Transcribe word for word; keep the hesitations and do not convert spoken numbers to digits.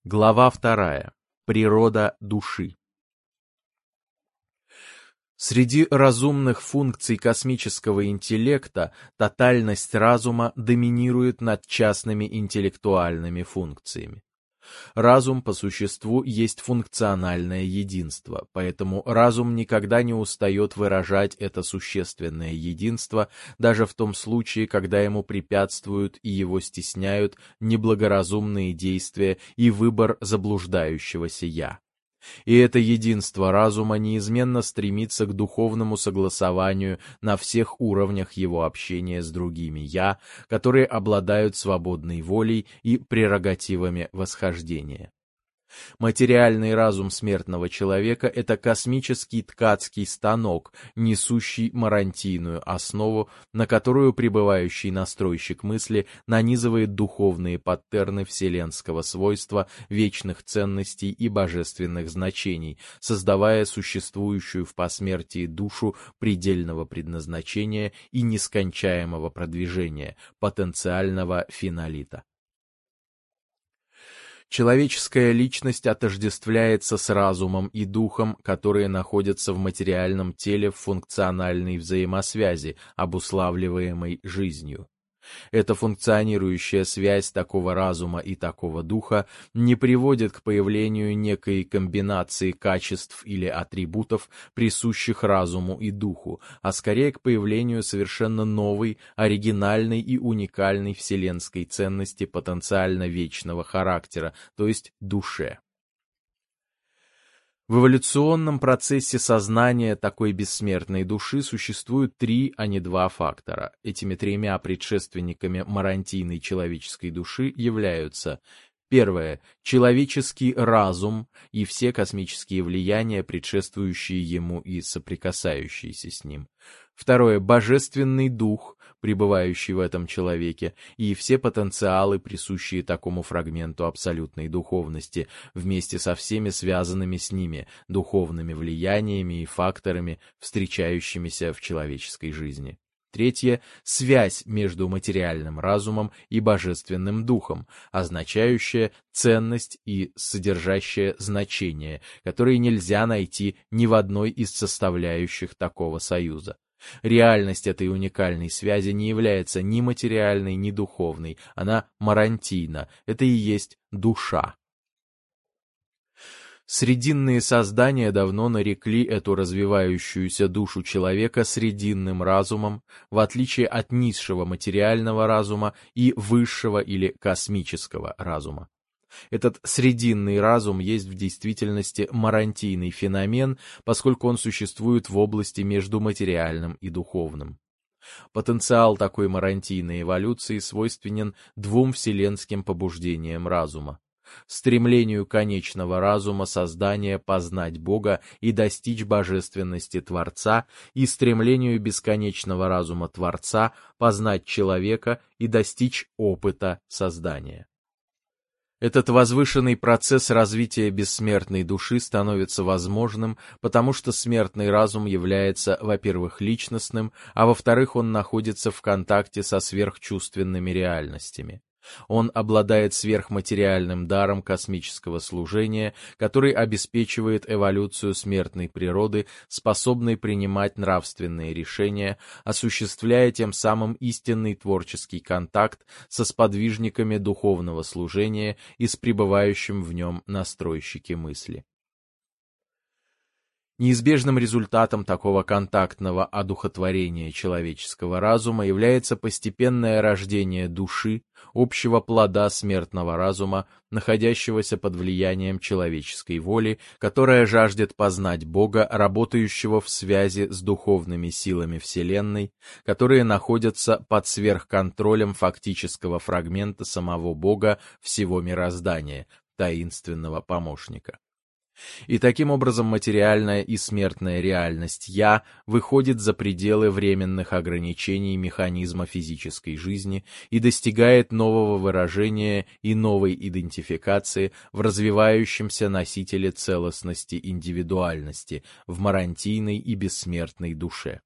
Глава вторая. Природа души. Среди разумных функций космического интеллекта тотальность разума доминирует над частными интеллектуальными функциями. Разум по существу есть функциональное единство, поэтому разум никогда не устает выражать это существенное единство, даже в том случае, когда ему препятствуют и его стесняют неблагоразумные действия и выбор заблуждающегося «я». И это единство разума неизменно стремится к духовному согласованию на всех уровнях его общения с другими «я», которые обладают свободной волей и прерогативами восхождения. Материальный разум смертного человека — это космический ткацкий станок, несущий марантийную основу, на которую пребывающий настройщик мысли нанизывает духовные паттерны вселенского свойства, вечных ценностей и божественных значений, создавая существующую в посмертии душу предельного предназначения и нескончаемого продвижения, потенциального финолита. Человеческая личность отождествляется с разумом и духом, которые находятся в материальном теле в функциональной взаимосвязи, обуславливаемой жизнью. Эта функционирующая связь такого разума и такого духа не приводит к появлению некой комбинации качеств или атрибутов, присущих разуму и духу, а скорее к появлению совершенно новой, оригинальной и уникальной вселенской ценности потенциально вечного характера, то есть душе. В эволюционном процессе сознания такой бессмертной души существуют три, а не два фактора. Этими тремя предшественниками марантийной человеческой души являются: первое — человеческий разум и все космические влияния, предшествующие ему и соприкасающиеся с ним. Второе — божественный дух, пребывающий в этом человеке, и все потенциалы, присущие такому фрагменту абсолютной духовности, вместе со всеми связанными с ними духовными влияниями и факторами, встречающимися в человеческой жизни. Третье — связь между материальным разумом и божественным духом, означающая ценность и содержащее значение, которые нельзя найти ни в одной из составляющих такого союза. Реальность этой уникальной связи не является ни материальной, ни духовной, она марантийна, это и есть душа. Срединные создания давно нарекли эту развивающуюся душу человека срединным разумом, в отличие от низшего материального разума и высшего или космического разума. Этот срединный разум есть в действительности марантийный феномен, поскольку он существует в области между материальным и духовным. Потенциал такой марантийной эволюции свойственен двум вселенским побуждениям разума: стремлению конечного разума создания познать Бога и достичь божественности Творца, и стремлению бесконечного разума Творца познать человека и достичь опыта создания. Этот возвышенный процесс развития бессмертной души становится возможным, потому что смертный разум является, во-первых, личностным, а во-вторых, он находится в контакте со сверхчувственными реальностями. Он обладает сверхматериальным даром космического служения, который обеспечивает эволюцию смертной природы, способной принимать нравственные решения, осуществляя тем самым истинный творческий контакт со сподвижниками духовного служения и с пребывающим в нем настройщики мысли. Неизбежным результатом такого контактного одухотворения человеческого разума является постепенное рождение души, общего плода смертного разума, находящегося под влиянием человеческой воли, которая жаждет познать Бога, работающего в связи с духовными силами Вселенной, которые находятся под сверхконтролем фактического фрагмента самого Бога всего мироздания, таинственного помощника. И таким образом материальная и смертная реальность «я» выходит за пределы временных ограничений механизма физической жизни и достигает нового выражения и новой идентификации в развивающемся носителе целостности индивидуальности, в марантийной и бессмертной душе.